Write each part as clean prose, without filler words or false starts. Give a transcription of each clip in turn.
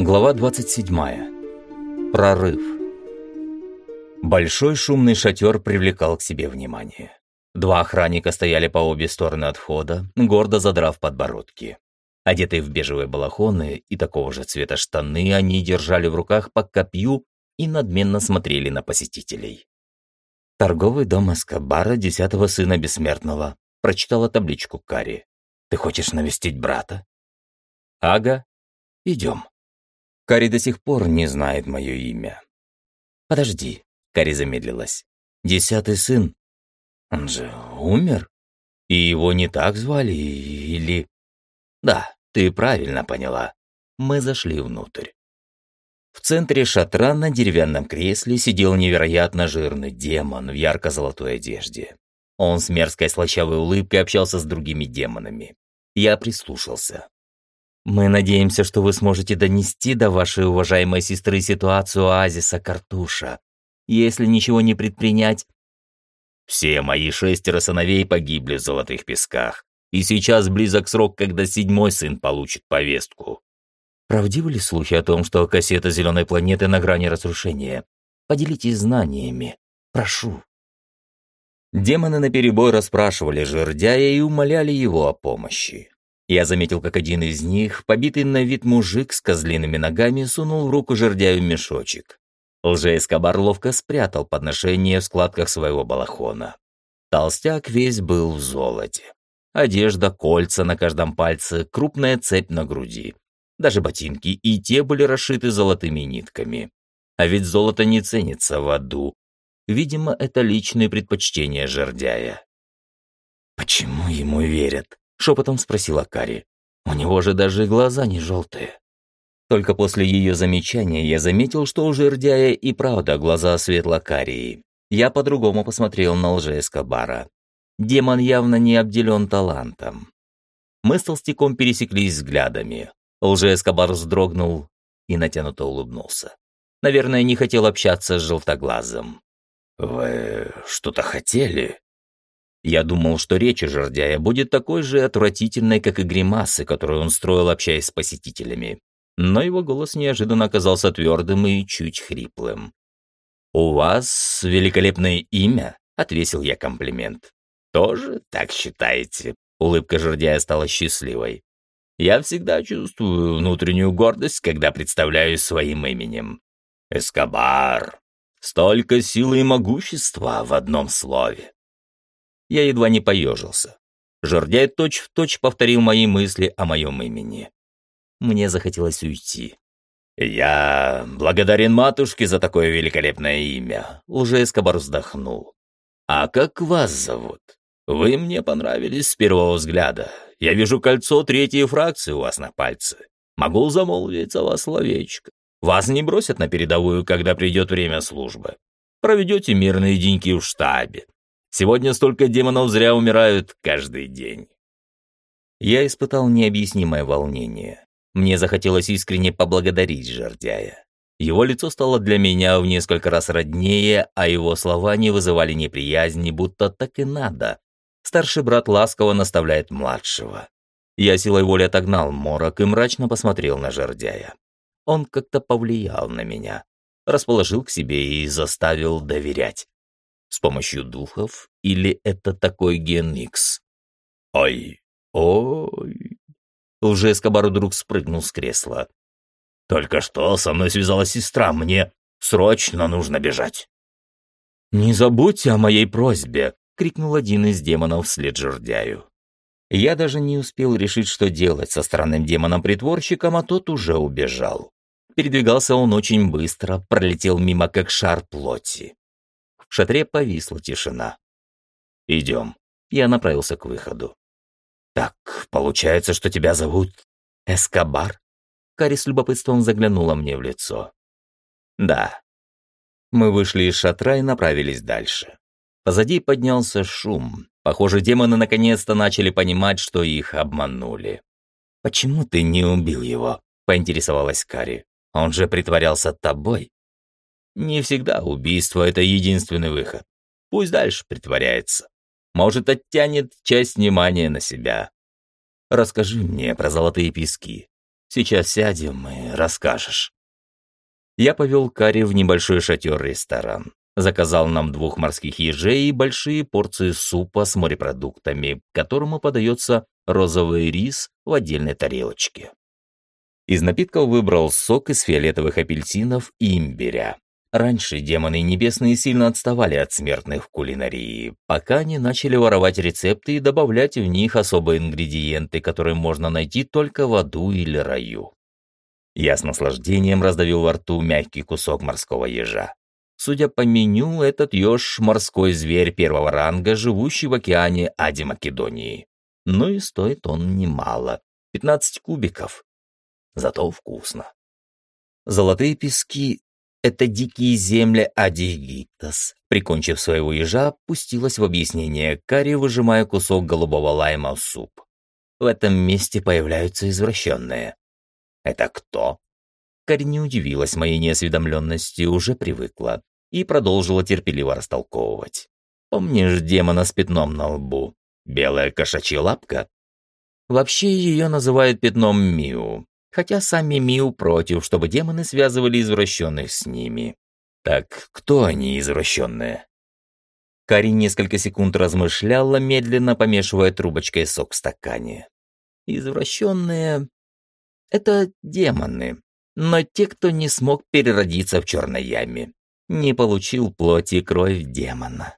Глава 27. Прорыв. Большой шумный шатер привлекал к себе внимание. Два охранника стояли по обе стороны от входа, гордо задрав подбородки. Одетые в бежевые балахоны и такого же цвета штаны, они держали в руках по копью и надменно смотрели на посетителей. «Торговый дом Эскобара, 10-го сына Бессмертного», прочитала табличку Кари. «Ты хочешь навестить брата?» «Ага. Идем». Кари до сих пор не знает мое имя. «Подожди», — Кари замедлилась. «10-й сын? Он же умер? И его не так звали, или...» «Да, ты правильно поняла. Мы зашли внутрь». В центре шатра на деревянном кресле сидел невероятно жирный демон в ярко-золотой одежде. Он с мерзкой слащавой улыбкой общался с другими демонами. Я прислушался. «Мы надеемся, что вы сможете донести до вашей уважаемой сестры ситуацию оазиса Картуша. Если ничего не предпринять...» «Все мои 6 сыновей погибли в Золотых Песках, и сейчас близок срок, когда 7-й сын получит повестку». Правдивы ли слухи о том, что кассета Зеленой планеты на грани разрушения? Поделитесь знаниями. Прошу. Демоны наперебой расспрашивали жердяя и умоляли его о помощи. Я заметил, как один из них, побитый на вид мужик с козлиными ногами, сунул в руку жердяю мешочек. Лже-Эскобар ловко спрятал подношение в складках своего балахона. Толстяк весь был в золоте. Одежда, кольца на каждом пальце, крупная цепь на груди. Даже ботинки и те были расшиты золотыми нитками. А ведь золото не ценится в аду. Видимо, это личные предпочтения жердяя. «Почему ему верят?» — шепотом спросила Кари. «У него же даже глаза не желтые». Только после ее замечания я заметил, что у жердяя и правда глаза светло-карии. Я по-другому посмотрел на Лже-Эскобара. Демон явно не обделен талантом. Мы с толстяком пересеклись взглядами. Лже-Эскобар вздрогнул и натянуто улыбнулся. Наверное, не хотел общаться с желтоглазым. «Вы что-то хотели?» Я думал, что речь жердяя будет такой же отвратительной, как и гримасы, которую он строил, общаясь с посетителями. Но его голос неожиданно оказался твердым и чуть хриплым. «У вас великолепное имя», — отвесил я комплимент. «Тоже так считаете?» — улыбка жердяя стала счастливой. «Я всегда чувствую внутреннюю гордость, когда представляюсь своим именем. Эскобар. Столько силы и могущества в одном слове». Я едва не поежился. Жердяй точь-в-точь повторил мои мысли о моем имени. Мне захотелось уйти. «Я благодарен матушке за такое великолепное имя», — Лже-Эскобар вздохнул. «А как вас зовут? Вы мне понравились с первого взгляда. Я вижу кольцо 3-й фракции у вас на пальце. Могу замолвить за вас словечко. Вас не бросят на передовую, когда придет время службы. Проведете мирные деньки в штабе. Сегодня столько демонов зря умирают каждый день». Я испытал необъяснимое волнение. Мне захотелось искренне поблагодарить жердяя. Его лицо стало для меня в несколько раз роднее, а его слова не вызывали неприязни, будто так и надо. Старший брат ласково наставляет младшего. Я силой воли отогнал морок и мрачно посмотрел на жердяя. Он как-то повлиял на меня, расположил к себе и заставил доверять. С помощью духов или это такой ген Икс? Ой. Лже-Эскобар вдруг спрыгнул с кресла. «Только что со мной связалась сестра, мне срочно нужно бежать». «Не забудьте о моей просьбе», — крикнул один из демонов вслед жердяю. Я даже не успел решить, что делать со странным демоном-притворщиком, а тот уже убежал. Передвигался он очень быстро, пролетел мимо как шар плоти. В шатре повисла тишина. «Идем». Я направился к выходу. «Так, получается, что тебя зовут Эскобар?» Кари с любопытством заглянула мне в лицо. «Да». Мы вышли из шатра и направились дальше. Позади поднялся шум. Похоже, демоны наконец-то начали понимать, что их обманули. «Почему ты не убил его?» — поинтересовалась Кари. «Он же притворялся тобой». «Не всегда убийство — это единственный выход. Пусть дальше притворяется. Может, оттянет часть внимания на себя. Расскажи мне про Золотые Пески. Сейчас сядем и расскажешь». Я повел Кари в небольшой шатер-ресторан. Заказал нам 2 морских ежей и большие порции супа с морепродуктами, к которому подается розовый рис в отдельной тарелочке. Из напитков выбрал сок из фиолетовых апельсинов и имбиря. Раньше демоны небесные сильно отставали от смертных в кулинарии, пока не начали воровать рецепты и добавлять в них особые ингредиенты, которые можно найти только в аду или раю. Я с наслаждением раздавил во рту мягкий кусок морского ежа. Судя по меню, этот еж – морской зверь 1-го ранга, живущий в океане Ади Македонии. Ну и стоит он немало – 15 кубиков. Зато вкусно. Золотые пески – это дикие земли Ади Египтос. Прикончив своего ежа, пустилась в объяснение Кари, выжимая кусок голубого лайма в суп. В этом месте появляются извращенные. «Это кто?» Кари не удивилась моей неосведомленности, уже привыкла, и продолжила терпеливо растолковывать. «Помнишь демона с пятном на лбу? Белая кошачья лапка?» Вообще ее называют пятном Миу, хотя сами Миу против, чтобы демоны связывали извращенных с ними. Так кто они, извращенные? Кари несколько секунд размышляла, медленно помешивая трубочкой сок в стакане. Извращенные — это демоны, но те, кто не смог переродиться в черной яме, не получил плоть и кровь демона.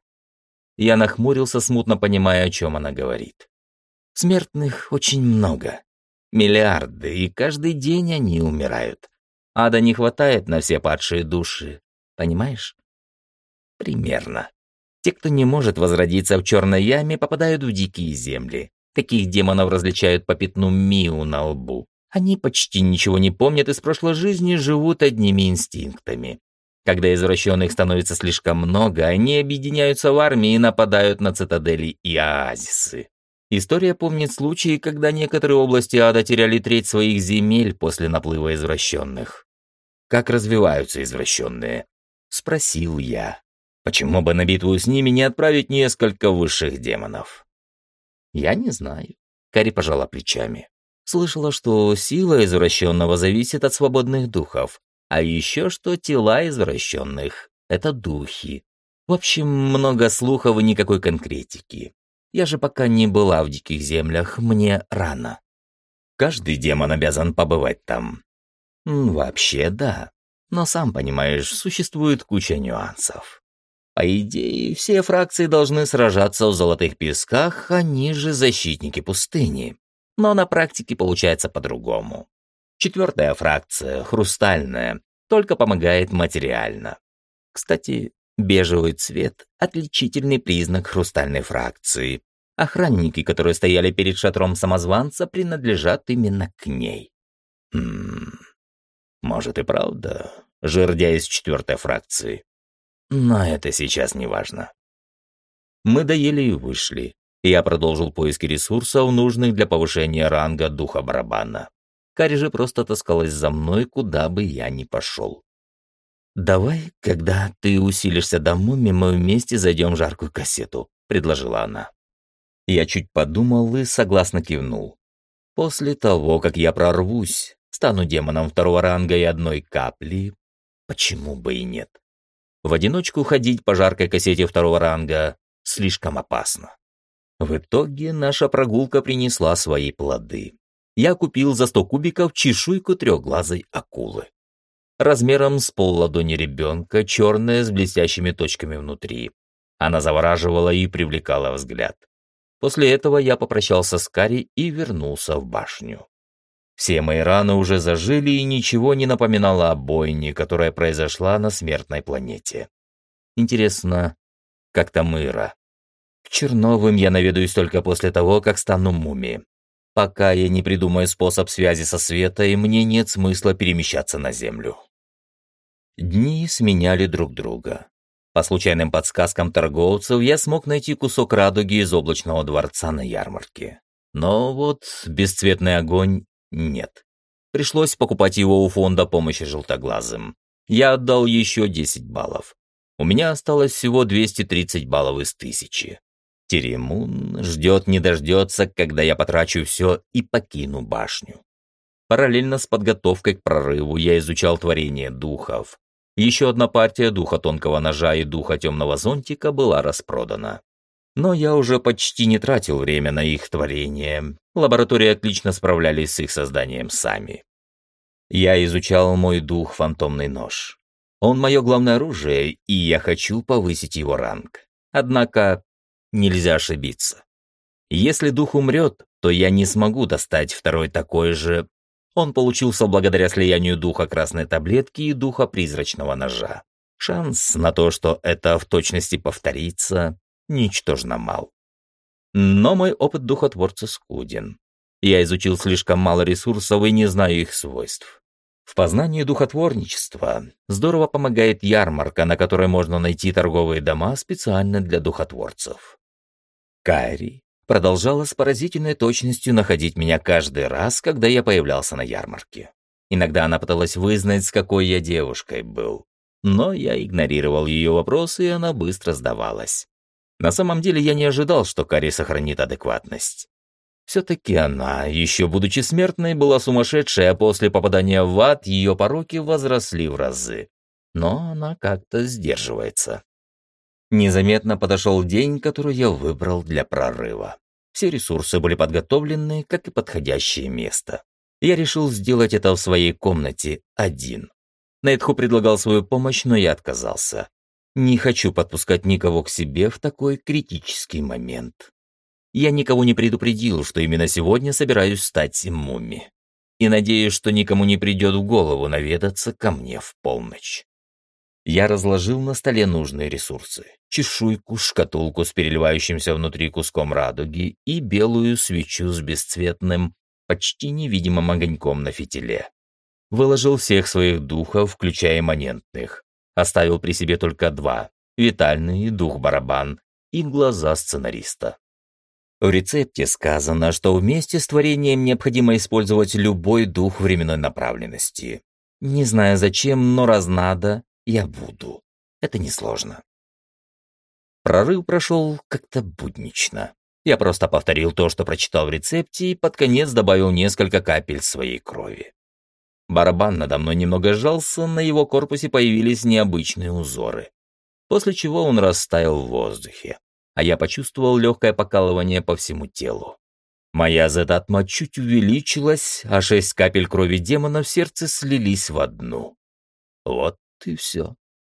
Я нахмурился, смутно понимая, о чем она говорит. Смертных очень много. Миллиарды, и каждый день они умирают. Ада не хватает на все падшие души. Понимаешь? Примерно. Те, кто не может возродиться в черной яме, попадают в дикие земли. Таких демонов различают по пятну Миу на лбу. Они почти ничего не помнят из прошлой жизни, живут одними инстинктами. Когда извращенных становится слишком много, они объединяются в армии и нападают на цитадели и оазисы. История помнит случаи, когда некоторые области ада теряли треть своих земель после наплыва извращенных. «Как развиваются извращенные?» — спросил я. «Почему бы на битву с ними не отправить несколько высших демонов?» «Я не знаю», — Кари пожала плечами. «Слышала, что сила извращенного зависит от свободных духов, а еще что тела извращенных — это духи. В общем, много слухов и никакой конкретики. Я же пока не была в диких землях, мне рано. Каждый демон обязан побывать там». «Вообще, да. Но, сам понимаешь, существует куча нюансов. По идее, все фракции должны сражаться в Золотых Песках, они же защитники пустыни. Но на практике получается по-другому. 4-я фракция, Хрустальная, только помогает материально. Кстати, бежевый цвет – отличительный признак Хрустальной фракции. Охранники, которые стояли перед шатром самозванца, принадлежат именно к ней. Может и правда, жердя из 4-й фракции. Но это сейчас не важно. Мы доели и вышли. Я продолжил поиски ресурсов, нужных для повышения ранга духа барабана. Кари же просто таскалась за мной, куда бы я ни пошел. «Давай, когда ты усилишься до мумии, мы вместе зайдем в жаркую кассету», — предложила она. Я чуть подумал и согласно кивнул. После того, как я прорвусь, стану демоном 2-го ранга и 1 капли, почему бы и нет? В одиночку ходить по жаркой кассете 2-го ранга слишком опасно. В итоге наша прогулка принесла свои плоды. Я купил за 100 кубиков чешуйку трехглазой акулы. Размером с полладони ребенка, черная с блестящими точками внутри. Она завораживала и привлекала взгляд. После этого я попрощался с Кари и вернулся в башню. Все мои раны уже зажили, и ничего не напоминало о бойне, которая произошла на смертной планете. Интересно, как там Ира? К Черновым я наведаюсь только после того, как стану мумией. Пока я не придумаю способ связи со Светой, мне нет смысла перемещаться на Землю. Дни сменяли друг друга. По случайным подсказкам торговцев я смог найти кусок радуги из облачного дворца на ярмарке. Но вот бесцветный огонь нет. Пришлось покупать его у фонда помощи желтоглазым. Я отдал еще 10 баллов. У меня осталось всего 230 баллов из 1000. Теремун ждет не дождется, когда я потрачу все и покину башню. Параллельно с подготовкой к прорыву я изучал творение духов. Еще одна партия духа тонкого ножа и духа темного зонтика была распродана. Но я уже почти не тратил время на их творение. Лаборатории отлично справлялись с их созданием сами. Я изучал мой дух фантомный нож. Он мое главное оружие, и я хочу повысить его ранг. Однако нельзя ошибиться. Если дух умрет, то я не смогу достать второй такой же. Он получился благодаря слиянию духа красной таблетки и духа призрачного ножа. Шанс на то, что это в точности повторится, ничтожно мал. Но мой опыт духотворца скуден. Я изучил слишком мало ресурсов и не знаю их свойств. В познании духотворничества здорово помогает ярмарка, на которой можно найти торговые дома специально для духотворцев. Кайри продолжала с поразительной точностью находить меня каждый раз, когда я появлялся на ярмарке. Иногда она пыталась вызнать, с какой я девушкой был. Но я игнорировал ее вопросы, и она быстро сдавалась. На самом деле я не ожидал, что Кари сохранит адекватность. Все-таки она, еще будучи смертной, была сумасшедшей, а после попадания в ад ее пороки возросли в разы. Но она как-то сдерживается. Незаметно подошел день, который я выбрал для прорыва. Все ресурсы были подготовлены, как и подходящее место. Я решил сделать это в своей комнате один. Нейтху предлагал свою помощь, но я отказался. Не хочу подпускать никого к себе в такой критический момент. Я никого не предупредил, что именно сегодня собираюсь стать мумми. И надеюсь, что никому не придет в голову наведаться ко мне в полночь. Я разложил на столе нужные ресурсы. Чешуйку, шкатулку с переливающимся внутри куском радуги и белую свечу с бесцветным, почти невидимым огоньком на фитиле. Выложил всех своих духов, включая имманентных. Оставил при себе только два — витальный дух-барабан и глаза сценариста. В рецепте сказано, что вместе с творением необходимо использовать любой дух временной направленности. Не знаю зачем, но раз надо, я буду. Это несложно. Прорыв прошел как-то буднично. Я просто повторил то, что прочитал в рецепте, и под конец добавил несколько капель своей крови. Барабан надо мной немного сжался, на его корпусе появились необычные узоры. После чего он растаял в воздухе, а я почувствовал легкое покалывание по всему телу. Моя зетатма чуть увеличилась, а 6 капель крови демона в сердце слились в одну. Вот и все.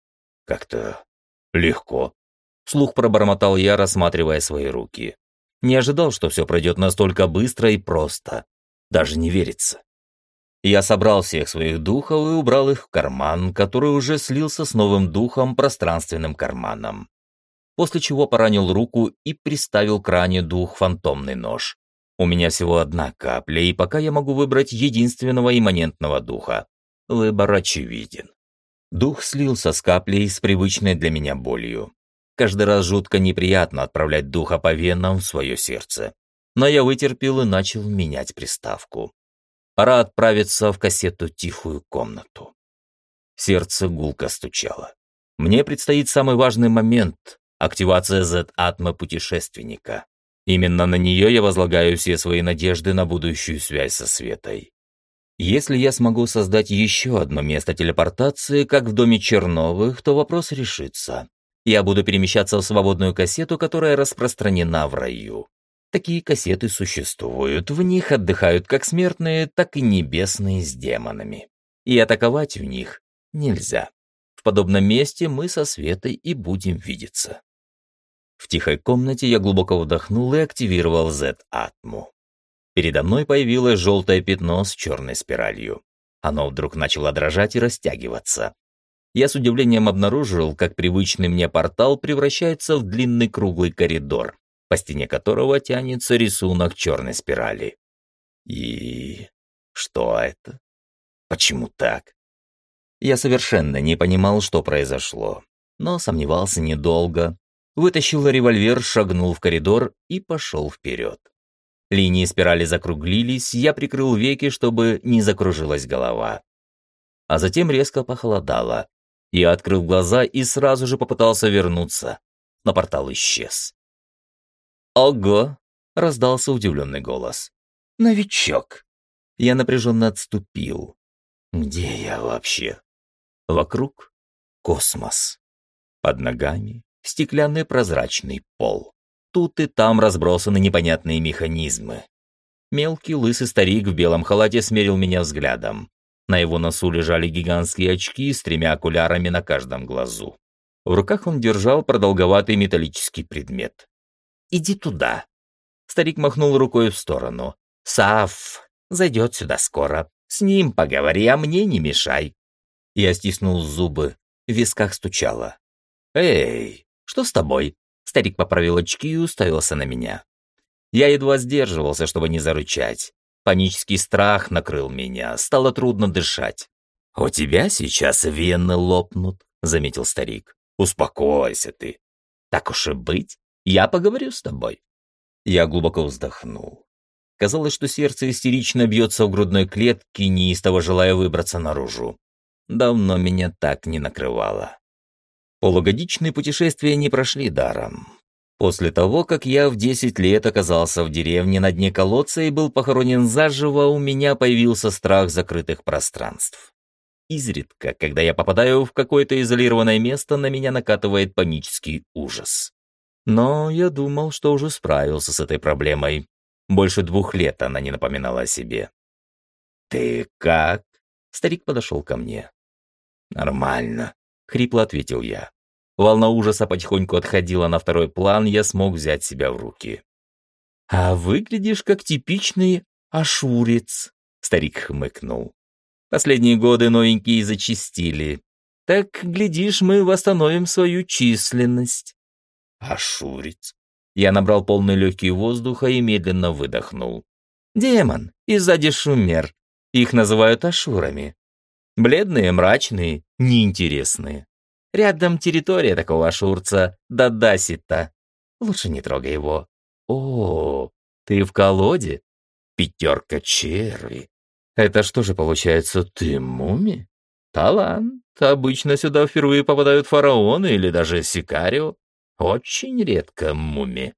Как-то легко. Вслух пробормотал я, рассматривая свои руки. Не ожидал, что все пройдет настолько быстро и просто. Даже не верится. Я собрал всех своих духов и убрал их в карман, который уже слился с новым духом, пространственным карманом. После чего поранил руку и приставил к ране дух фантомный нож. У меня всего одна капля, и пока я могу выбрать единственного имманентного духа. Выбор очевиден. Дух слился с каплей с привычной для меня болью. Каждый раз жутко неприятно отправлять духа по венам в свое сердце. Но я вытерпел и начал менять приставку. Пора отправиться в кассету «Тихую комнату». Сердце гулко стучало. Мне предстоит самый важный момент — активация Z-атмы путешественника. Именно на нее я возлагаю все свои надежды на будущую связь со Светой. Если я смогу создать еще одно место телепортации, как в доме Черновых, то вопрос решится. Я буду перемещаться в свободную кассету, которая распространена в раю. Такие кассеты существуют, в них отдыхают как смертные, так и небесные с демонами. И атаковать в них нельзя. В подобном месте мы со Светой и будем видеться. В тихой комнате я глубоко вдохнул и активировал Z-атму. Передо мной появилось желтое пятно с черной спиралью. Оно вдруг начало дрожать и растягиваться. Я с удивлением обнаружил, как привычный мне портал превращается в длинный круглый коридор, по стене которого тянется рисунок черной спирали. И что это? Почему так? Я совершенно не понимал, что произошло, но сомневался недолго. Вытащил револьвер, шагнул в коридор и пошел вперед. Линии спирали закруглились, я прикрыл веки, чтобы не закружилась голова. А затем резко похолодало. Я открыл глаза и сразу же попытался вернуться, но портал исчез. «Ого!» — раздался удивленный голос. «Новичок!» Я напряженно отступил. Где я вообще? Вокруг космос. Под ногами стеклянный прозрачный пол. Тут и там разбросаны непонятные механизмы. Мелкий лысый старик в белом халате смерил меня взглядом. На его носу лежали гигантские очки с 3 окулярами на каждом глазу. В руках он держал продолговатый металлический предмет. «Иди туда». Старик махнул рукой в сторону. «Саф зайдет сюда скоро. С ним поговори, а мне не мешай». Я стиснул зубы, в висках стучало. «Эй, что с тобой?» Старик поправил очки и уставился на меня. Я едва сдерживался, чтобы не зарычать. Панический страх накрыл меня, стало трудно дышать. «У тебя сейчас вены лопнут», — заметил старик. «Успокойся ты. Так уж и быть, я поговорю с тобой». Я глубоко вздохнул. Казалось, что сердце истерично бьется в грудной клетке, неистово желая выбраться наружу. Давно меня так не накрывало. Полугодичные путешествия не прошли даром. После того, как я в 10 лет оказался в деревне на дне колодца и был похоронен заживо, у меня появился страх закрытых пространств. Изредка, когда я попадаю в какое-то изолированное место, на меня накатывает панический ужас. Но я думал, что уже справился с этой проблемой. Больше 2 лет она не напоминала о себе. «Ты как?» Старик подошел ко мне. «Нормально», — хрипло ответил я. Волна ужаса потихоньку отходила на второй план, я смог взять себя в руки. «А выглядишь как типичный ашурец», — старик хмыкнул. «Последние годы новенькие зачастили. Так, глядишь, мы восстановим свою численность». «Ашурец?» Я набрал полные легкие воздуха и медленно выдохнул. «Демон, и сзади шумер. Их называют ашурами. Бледные, мрачные, неинтересные. Рядом территория такого ашурца, Дадасита. Лучше не трогай его. О, ты в колоде? 5 черви. Это что же получается, ты муми? Талант. Обычно сюда впервые попадают фараоны или даже сикарио. Очень редко муми».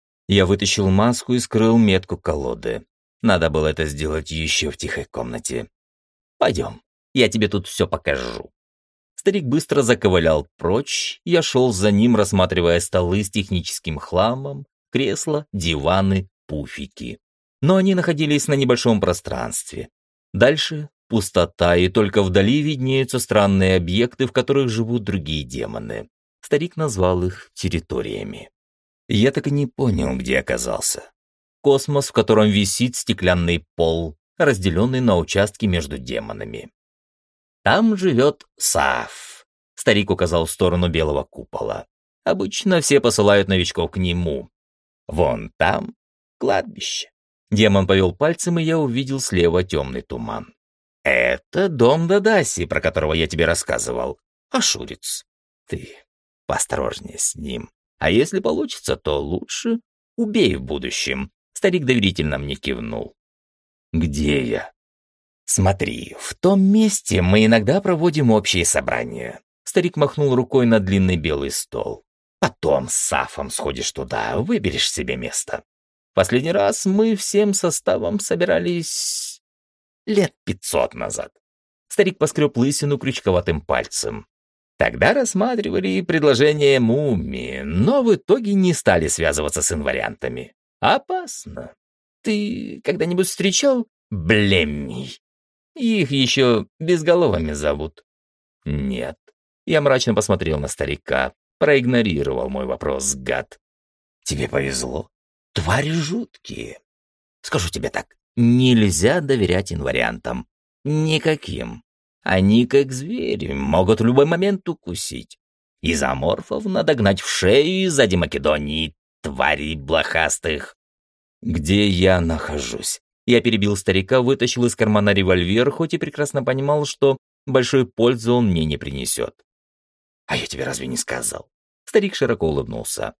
Я вытащил маску и скрыл метку колоды. Надо было это сделать еще в тихой комнате. «Пойдем, я тебе тут все покажу». Старик быстро заковылял прочь, я шел за ним, рассматривая столы с техническим хламом, кресла, диваны, пуфики. Но они находились на небольшом пространстве. Дальше пустота, и только вдали виднеются странные объекты, в которых живут другие демоны. Старик назвал их территориями. Я так и не понял, где оказался. Космос, в котором висит стеклянный пол, разделенный на участки между демонами. «Там живет Саф», — старик указал в сторону белого купола. «Обычно все посылают новичков к нему. Вон там кладбище». Демон повел пальцем, и я увидел слева темный туман. «Это дом Дадаси, про которого я тебе рассказывал. Ашурец. Ты поосторожнее с ним. А если получится, то лучше убей в будущем». Старик доверительно мне кивнул. «Где я?» «Смотри, в том месте мы иногда проводим общие собрания». Старик махнул рукой на длинный белый стол. «Потом с Сафом сходишь туда, выберешь себе место. Последний раз мы всем составом собирались 500 лет назад». Старик поскреб лысину крючковатым пальцем. «Тогда рассматривали предложение мумии, но в итоге не стали связываться с инвариантами. Опасно. Ты когда-нибудь встречал блеммий? Их еще безголовыми зовут». «Нет». Я мрачно посмотрел на старика, проигнорировал мой вопрос, гад. «Тебе повезло. Твари жуткие. Скажу тебе так, нельзя доверять инвариантам. Никаким. Они, как звери, могут в любой момент укусить. Изоморфов надо гнать в шею из-за Македонии, тварей блохастых». «Где я нахожусь?» Я перебил старика, вытащил из кармана револьвер, хоть и прекрасно понимал, что большой пользы он мне не принесет. «А я тебе разве не сказал?» Старик широко улыбнулся.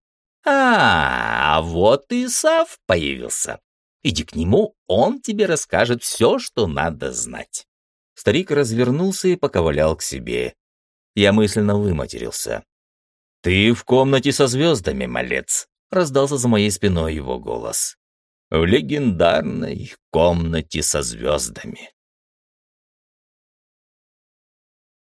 «А, вот и Сав появился. Иди к нему, он тебе расскажет все, что надо знать». Старик развернулся и поковылял к себе. Я мысленно выматерился. «Ты в комнате со звездами, малец», — раздался за моей спиной его голос. В легендарной комнате со звездами.